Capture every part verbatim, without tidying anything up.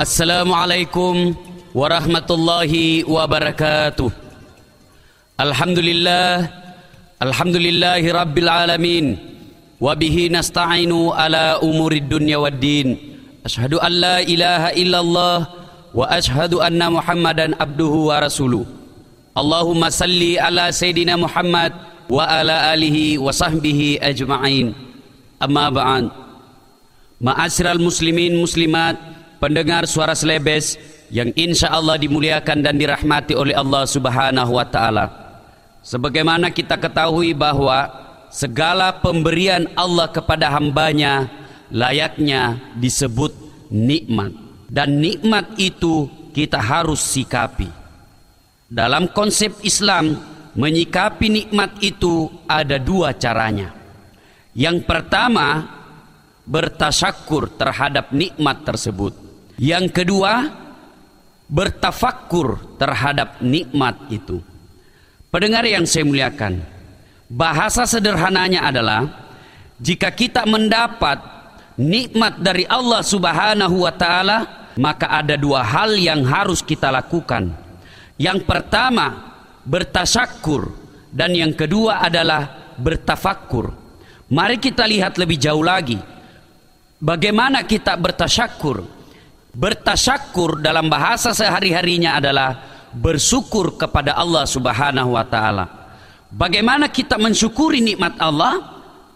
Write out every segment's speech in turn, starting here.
Assalamualaikum warahmatullahi wabarakatuh. Alhamdulillah, alhamdulillahi rabbil alamin. Wabihi nasta'inu ala umurid dunya waddin. Ashhadu an la ilaha illallah wa ashhadu anna muhammadan abduhu wa rasuluh. Allahumma salli ala sayyidina Muhammad wa ala alihi wa sahbihi ajma'in. Amma ba'an. Ma'asyiral muslimin muslimat, pendengar suara Selebes yang insya Allah dimuliakan dan dirahmati oleh Allah subhanahu wa ta'ala. Sebagaimana kita ketahui bahwa segala pemberian Allah kepada hambanya layaknya disebut nikmat, dan nikmat itu kita harus sikapi. Dalam konsep Islam, menyikapi nikmat itu ada dua caranya. Yang pertama, bertasyakur terhadap nikmat tersebut. Yang kedua, bertafakkur terhadap nikmat itu. Pendengar yang saya muliakan, bahasa sederhananya adalah jika kita mendapat nikmat dari Allah subhanahu wa ta'ala, maka ada dua hal yang harus kita lakukan. Yang pertama, bertasyakur, dan yang kedua adalah bertafakkur. Mari kita lihat lebih jauh lagi bagaimana kita bertasyakur. Bertasyakur dalam bahasa sehari-harinya adalah bersyukur kepada Allah subhanahu wa ta'ala. Bagaimana kita mensyukuri nikmat Allah?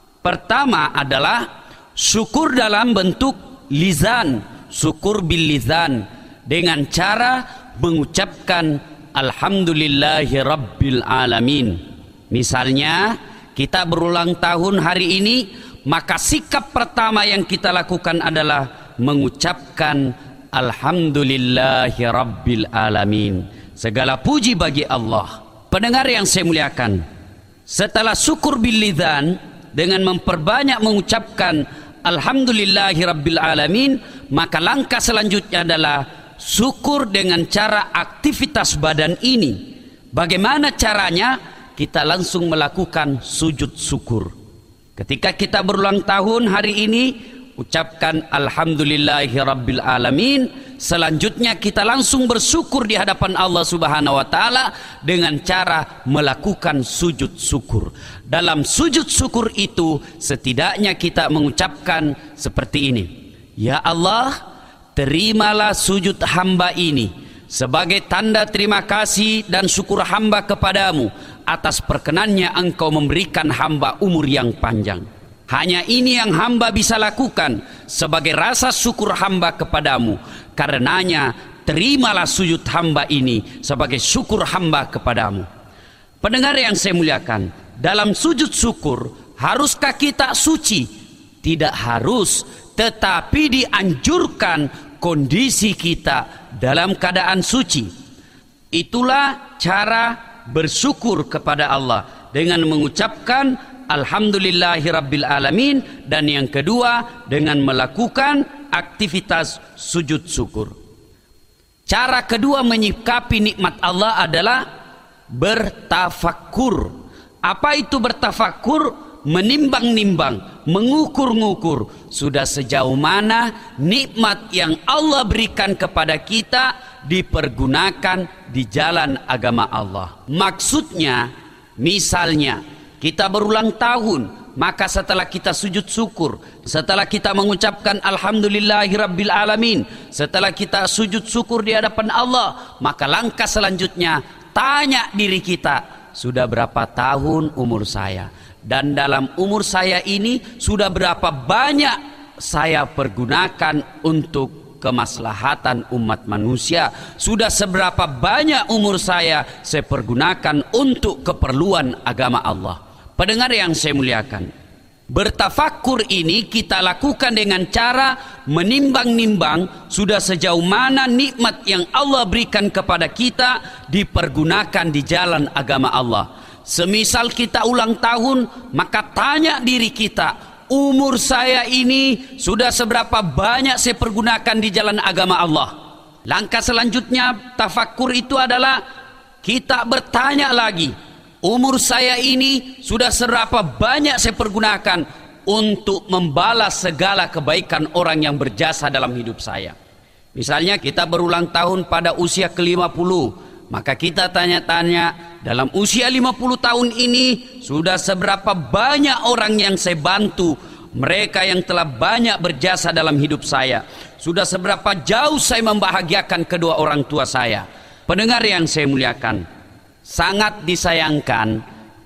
Pertama adalah syukur dalam bentuk lisan, syukur bil lisan, dengan cara mengucapkan alhamdulillahi rabbil alamin. Misalnya kita berulang tahun hari ini, maka sikap pertama yang kita lakukan adalah mengucapkan alhamdulillahi rabbil alamin. Segala puji bagi Allah. Pendengar yang saya muliakan, setelah syukur bil lisan dengan memperbanyak mengucapkan alhamdulillahi rabbil alamin, maka langkah selanjutnya adalah syukur dengan cara aktivitas badan ini. Bagaimana caranya? Kita langsung melakukan sujud syukur. Ketika kita berulang tahun hari ini, ucapkan alhamdulillahi rabbil alamin. Selanjutnya kita langsung bersyukur di hadapan Allah subhanahu wa ta'ala dengan cara melakukan sujud syukur. Dalam sujud syukur itu setidaknya kita mengucapkan seperti ini: ya Allah, terimalah sujud hamba ini sebagai tanda terima kasih dan syukur hamba kepadamu atas perkenannya engkau memberikan hamba umur yang panjang. Hanya ini yang hamba bisa lakukan sebagai rasa syukur hamba kepadamu. Karenanya terimalah sujud hamba ini sebagai syukur hamba kepadamu. Pendengar yang saya muliakan, dalam sujud syukur haruskah kita suci? Tidak harus, tetapi dianjurkan kondisi kita dalam keadaan suci. Itulah cara bersyukur kepada Allah dengan mengucapkan alhamdulillahi rabbil alamin, dan yang kedua dengan melakukan aktivitas sujud syukur. Cara kedua menyikapi nikmat Allah adalah bertafakkur. Apa itu bertafakkur? Menimbang-nimbang, mengukur-ngukur sudah sejauh mana nikmat yang Allah berikan kepada kita dipergunakan di jalan agama Allah. Maksudnya, misalnya kita berulang tahun, maka setelah kita sujud syukur, setelah kita mengucapkan alhamdulillahi rabbil alamin, setelah kita sujud syukur di hadapan Allah, maka langkah selanjutnya tanya diri kita, sudah berapa tahun umur saya? Dan dalam umur saya ini sudah berapa banyak saya pergunakan untuk kemaslahatan umat manusia? Sudah seberapa banyak umur saya saya pergunakan untuk keperluan agama Allah? Pendengar yang saya muliakan, bertafakkur ini kita lakukan dengan cara menimbang-nimbang sudah sejauh mana nikmat yang Allah berikan kepada kita dipergunakan di jalan agama Allah. Semisal kita ulang tahun, maka tanya diri kita, umur saya ini sudah seberapa banyak saya pergunakan di jalan agama Allah? Langkah selanjutnya tafakkur itu adalah kita bertanya lagi, umur saya ini sudah seberapa banyak saya pergunakan untuk membalas segala kebaikan orang yang berjasa dalam hidup saya? Misalnya kita berulang tahun pada usia ke lima puluh, maka kita tanya-tanya, dalam usia lima puluh tahun ini sudah seberapa banyak orang yang saya bantu, mereka yang telah banyak berjasa dalam hidup saya, sudah seberapa jauh saya membahagiakan kedua orang tua saya. Pendengar yang saya muliakan, sangat disayangkan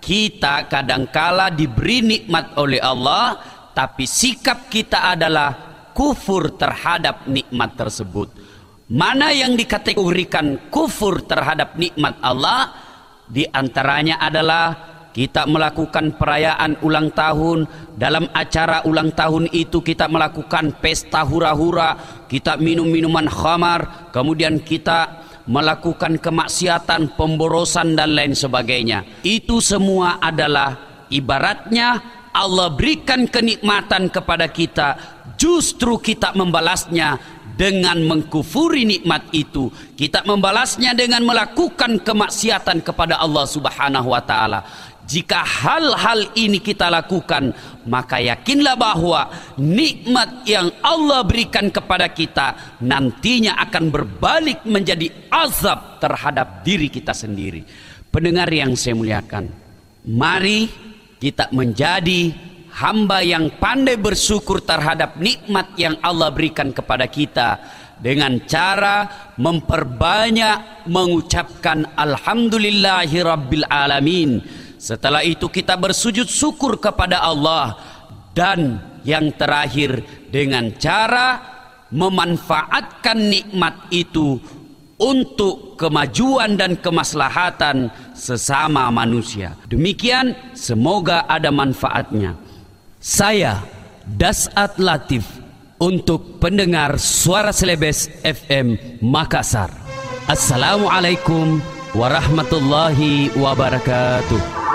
kita kadangkala diberi nikmat oleh Allah, tapi sikap kita adalah kufur terhadap nikmat tersebut. Mana yang dikategorikan kufur terhadap nikmat Allah? Di antaranya adalah kita melakukan perayaan ulang tahun. Dalam acara ulang tahun itu kita melakukan pesta hura-hura, kita minum minuman khamar, kemudian kita melakukan kemaksiatan, pemborosan dan lain sebagainya. Itu semua adalah ibaratnya Allah berikan kenikmatan kepada kita, justru kita membalasnya dengan mengkufuri nikmat itu. Kita membalasnya dengan melakukan kemaksiatan kepada Allah Subhanahu wa taala. Jika hal-hal ini kita lakukan, maka yakinlah bahwa nikmat yang Allah berikan kepada kita nantinya akan berbalik menjadi azab terhadap diri kita sendiri. Pendengar yang saya muliakan, mari kita menjadi hamba yang pandai bersyukur terhadap nikmat yang Allah berikan kepada kita dengan cara memperbanyak mengucapkan alhamdulillahi rabbil alamin. Setelah itu kita bersujud syukur kepada Allah, dan yang terakhir dengan cara memanfaatkan nikmat itu untuk kemajuan dan kemaslahatan sesama manusia. Demikian, semoga ada manfaatnya. Saya Dasat Latif untuk pendengar Suara Celebes F M Makassar. Assalamualaikum warahmatullahi wabarakatuh.